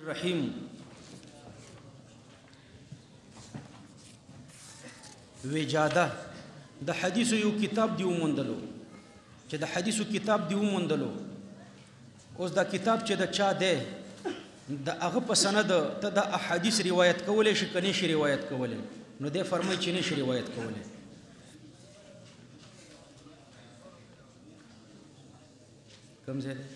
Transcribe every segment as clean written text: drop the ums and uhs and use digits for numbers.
رحیم وجاده د حدیثو یو کتاب دی وموندلو چې د حدیثو کتاب دی وموندلو اوس دا کتاب چې د چا دی د هغه په سند ته د احادیث روایت کولای شي کني شي روایت کولای نو دې فرمایي چې نه شي روایت کولای کوم ځای دی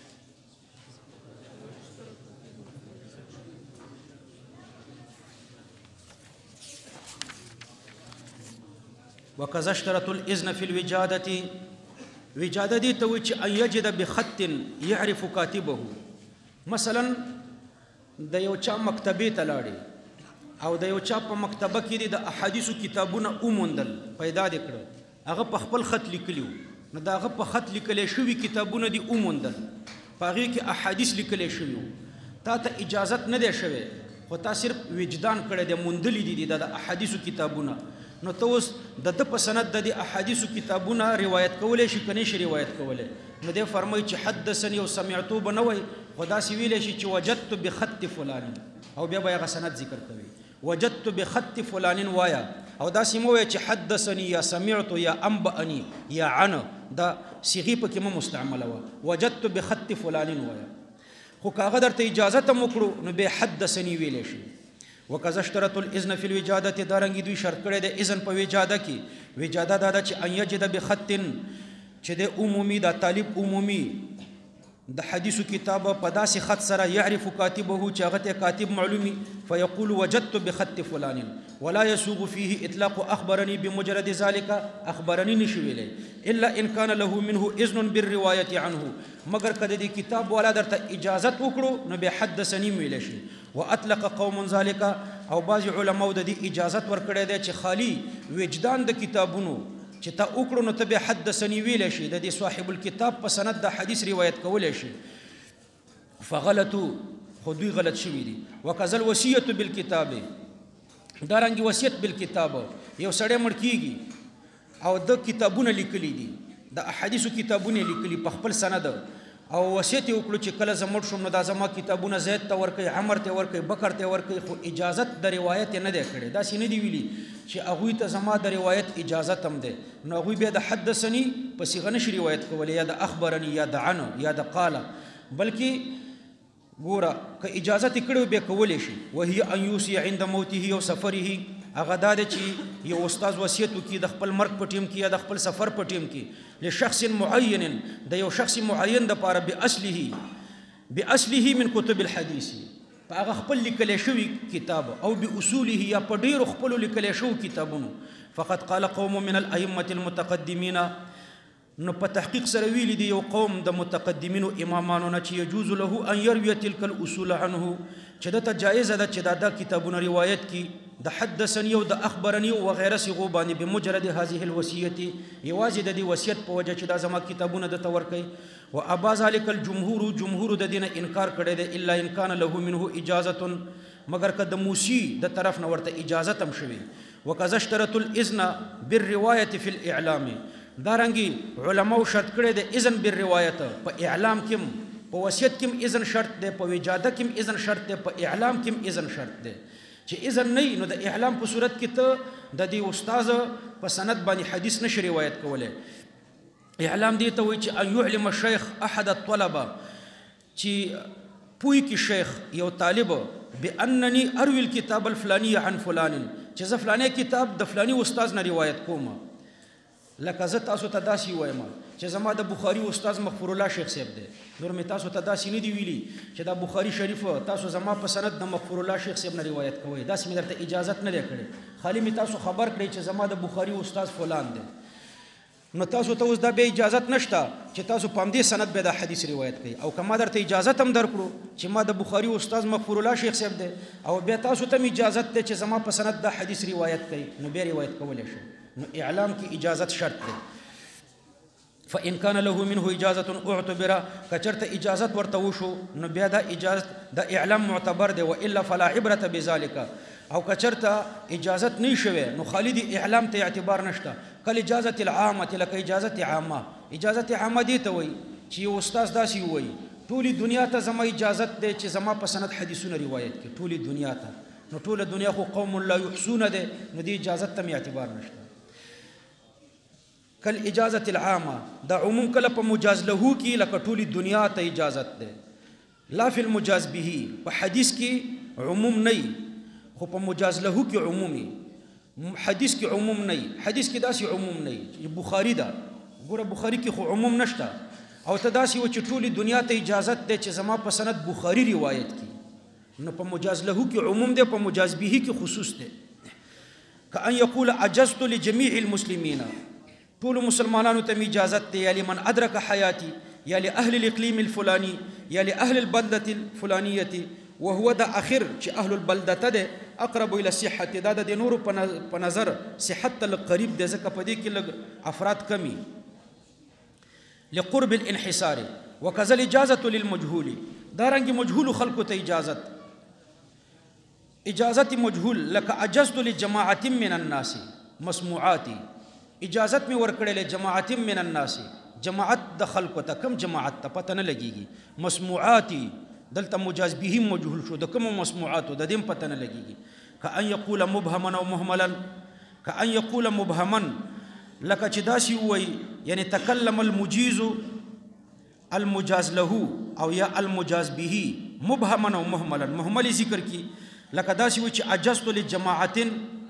وكذا اشترط الإذن في الوجادة وجادة دي توجه أن يجد بخط يعرف كاتبه مثلا د یو چا مکتبه تلاړي او د یو چا په مکتبه کې د احادیثو کتابونه اوموندل پیدا دکړه هغه په خپل خط لیکلیو نو دا هغه په خط لیکلې شوی کتابونه دي اوموندل پاره کې احادیث لیکلې شوی تا ته اجازت نه دی شوی خو تا صرف وجدان کړی د موندلې دي د احادیثو کتابونه نو ته اوس د په سند د احادیثو کتابونه روایت کولای شي کني شي روایت کولای نو دې فرمایي چې حدثني او سمعتو بنوي خدا سی ویلې شي چې وجدت بخط فلان او بیا به سند ذکر کوي وجدت بخط فلان وایا او دا سیمو چې حدثني یا سمعت یا انبأني یا عن دا صيغه پکې مو مستعمله وا وجدت بخط فلان وایا خو کاغه درته اجازه ته مکړو نو به حدثني ویلې شي وکذا اشترط الاذن في الوجاده دارنګي دوی شرط کړی د اذن په وجاده کې وجاده دا چې ان یجد بخط چې د عمومي د طالب عمومي د حدیثو کتاب په داسې خط سره يعرف كاتبه چې هغه ته کاتب معلومي فيقول وجدت بخط فلان ولا يسوغ فيه اطلاق اخبرني بمجرد ذلك اخبرني نشويله الا ان كان له منه اذن بالروايه عنه مگر کده د کتاب والا درته اجازه وکړو نو به حدثني ویل شي واطلق قوم ذلك او بعض علماء د اجازه ورکړي دي چې خالی وجدان د کتابونو چې تا وکړو نو ته به حدثني ویل شي د صاحب الكتاب په سند د حدیث روایت کولای شي فغلطوا خودي غلط شوی دي وکذل وصیت بالکتاب دارنګ وصیت بالکتاب یو سړی مړ کیږي او د کتابونه لیکلي دي د احادیثو کتابونه لیکلي په خپل سند او وصیت وکړو چې کله زموږ شوم نو دا زما کتابونه زید ته ورکي عمر ته ورکي بکر ته ورکي خو اجازه د روایت نه دی کړی دا سینې دی ویلي چې هغه ته زما د روایت اجازه تم ده نو هغه به د حدثني په صيغه نشي روایت کولای یا د اخبرني یا د عن یا د قال بلکې ګوره که اجازه کړو به کولای شي وهي ان يوصي عند موته او سفره هغه دا چې یو استاد وصیت کوي د خپل مرګ په ټیم کې یا د خپل سفر په ټیم کې لشخص معين د یو شخص معين د لپاره باصله من كتب الحديث هغه خپل لیکل شوی کتاب او باصوله یا په ډیر خپل لیکل شوی کتابونو فقط قال قوم من الائمه المتقدمين نو په تحقیق سره ویل دي یو قوم د متقدمین او امامانو نه چې يجوز له ان يروي تلك الاصول عنه چې دا جایز ده چې دا کتابونه روایت کی د حدثني او د اخبرني او غیره صيغو باندې بمجرد هذه الوصيه یوازې د دې وصیت په وجه چې دا زما کتابونه د تور کوي او ابا ذلك الجمهور د دین انکار کړي دي الا ان كان له منه اجازه مگر که د موسی د طرف نه ورته اجازه تم شوی وکذا اشترط الاذن بالروايه في الاعلام دارنګي علماء شرط کړي د اذن بالروایت په اعلام کې په وصیت کې اذن شرط دی په وجاده کې اذن شرط دی په اعلام کې اذن شرط دی چې اذن نه نو د اعلام په صورت کې ته د دې استاد په سند باندې حدیث نشي روایت کولای اعلام دی ته وایي چې ان يعلم الشيخ احد الطلبه چې پوي کې شیخ یو طالب بانني اروي الكتاب الفلاني عن فلان چې ز فلانه کتاب د فلاني استاد نه روایت کوم لکه زه تاسو ته داسي وایم چې زما د بخاری استاد مغفور الله شیخ صاحب دی نور می تاسو ته داسي نه دی ویلي چې دا بخاری شریف تاسو زما په سند د مغفور الله شیخ صاحب نه روایت کوئ داسې می درته اجازه نه لري خالی می تاسو خبر کړئ چې زما د بخاری استاد فلان دی نو تاسو ته اوس دا به اجازه نشته چې تاسو په دې سند به د حدیث روایت کوي او کما درته اجازه تم درکړو چې ما د بخاری استاد مغفور الله شیخ صاحب دی او بیا تاسو ته اجازه ته چې زما په سند د حدیث روایت کوي نو به روایت کولای شي نو اعلام کی اجازت شرط ہے فان كان له منه اجازه اعتبر کچرت اجازت ورته وشو نو بیا دا اجازت د اعلام معتبر دی والا فلا عبره بذلك او کچرت اجازت نه شوه نو خالد اعلام ته اعتبار نشته کله اجازه العامه لکه اجازه عامه دی ته وای چې استاد داسي وای ټولي دنیا ته زما اجازت دی چې زما په سند حدیثونه روایت کړي ټولي دنیا ته نو ټوله دنیا خو قوم لا یحسون ده نو دې اجازت ته اعتبار نشته کل اجازت العامه دا عموم کله په مجاز له کې لکه ټولي دنیا ته اجازت ده لا فی المجاز به په حدیث کې عموم نه خو په مجاز له کې عمومي حدیث کې عموم نه حدیث کې داسې عموم نه بخاری دا ګوره بخاری کې خو عموم نشته او ته داسې و چې ټولي دنیا ته اجازت ده چې زما په سند بخاری روایت کی نو په مجاز له کې عموم ده په مجاز به کې خصوص ده کأن یقول عجزت لجميع المسلمین ټول مسلمانانو ته اجازت ده یا لمن ادرک حیاتی یا لاهل الاقلیم الفلانی یا لاهل البلده الفلانیه وهو دا اخر چې اهل البلده ده اقرب الى الصحه دا د نور په نظر صحت القریب ده ځکه په دې کې لږ افراد کمی لقرب الانحصار وكذا الاجازه للمجهول دارنګ مجهول خلق ته اجازت مجهول لك اجزت لجماعه من الناس مسموعات اجازت می ورکړل جماعت من الناس جماعت د خلق ته کم جماعت ته پته نه لګيږي مسموعات دلته مجاز به مجهول شو د کوم مسموعات د دې پته نه لګيږي کأن يقول مبهما او مهملا کأن يقول مبهما لك چې داسي وي یعنی تکلم المجيز المجاز له او یا المجاز به مبهما او مهملا مهمل ذکر کی لك داسي وي چې اجزت لجماعه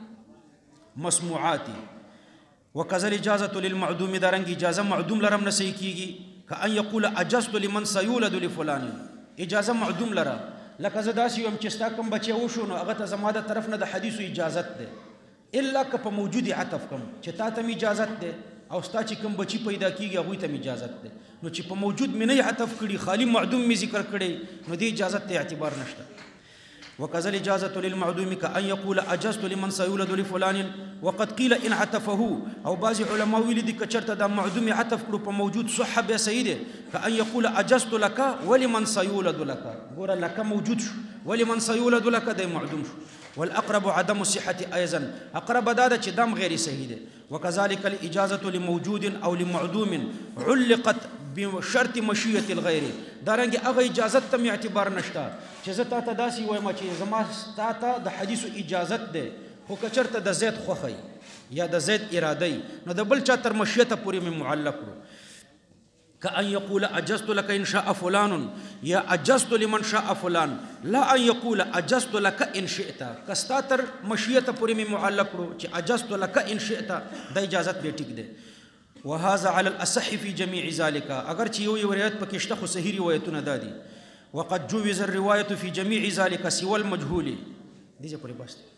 مسموعات وكذا الاجازه للمعدوم دارنګ اجازه معدوم لرم نه صحیح کیږي کأن يقول اجزت لمن سيولد لفلان اجازه معدوم لرا لکه زداسي يوم چې ستا کوم بچي وشو نو هغه ته زما د طرف نه د حدیثو اجازت ده الا که په موجود عطف کوم چې تا ته اجازت ده او ستا چې کوم بچي پیدا کیږي هغه ته اجازت ده نو چې په موجود مې نه عطف کړي خالی معدوم می ذکر کړي نو دې اجازت ته اعتبار نشته وكذا الاجازه للمعدوم كأن يقول اجزت لمن سيولد لفلان وقد قيل ان عطفه او بعض علماء ویل دي کچرته دا معدوم عطف کړو په موجود صح به سیده كأن يقول اجزت لك ولمن سيولد لك ګور لك موجود شو ولمن سيولد لك دا معدوم شو والاقرب عدم الصحه ايضا اقرب دا چې دم غیر صحیح ده وكذلك الاجازه لموجود او لمعدوم علقت بشرط مشیت الغیر دارنګ هغه اجازت ته اعتبار نشته چې زه ته داسي وایم چې زما ته د حدیثو اجازت ده خو کچرته د زید خوخی یا د زید ارادی نو د بل چا تر مشیته پورې معلق کړو كأن يقول اجزت لك ان شاء فلان یا اجزت لمن شاء فلان لا ان يقول اجزت لك ان شئت کستا تر مشیته پورې معلق کړو چې اجزت لك ان شئت د اجازت به ټیک ده وهذا على الاصح في جميع ذلك اگر چې یو روایت پکې شته خو صحیح روایتونه دادي وقد جوز الروايه في جميع ذلك سوى المجهول دي پورې بس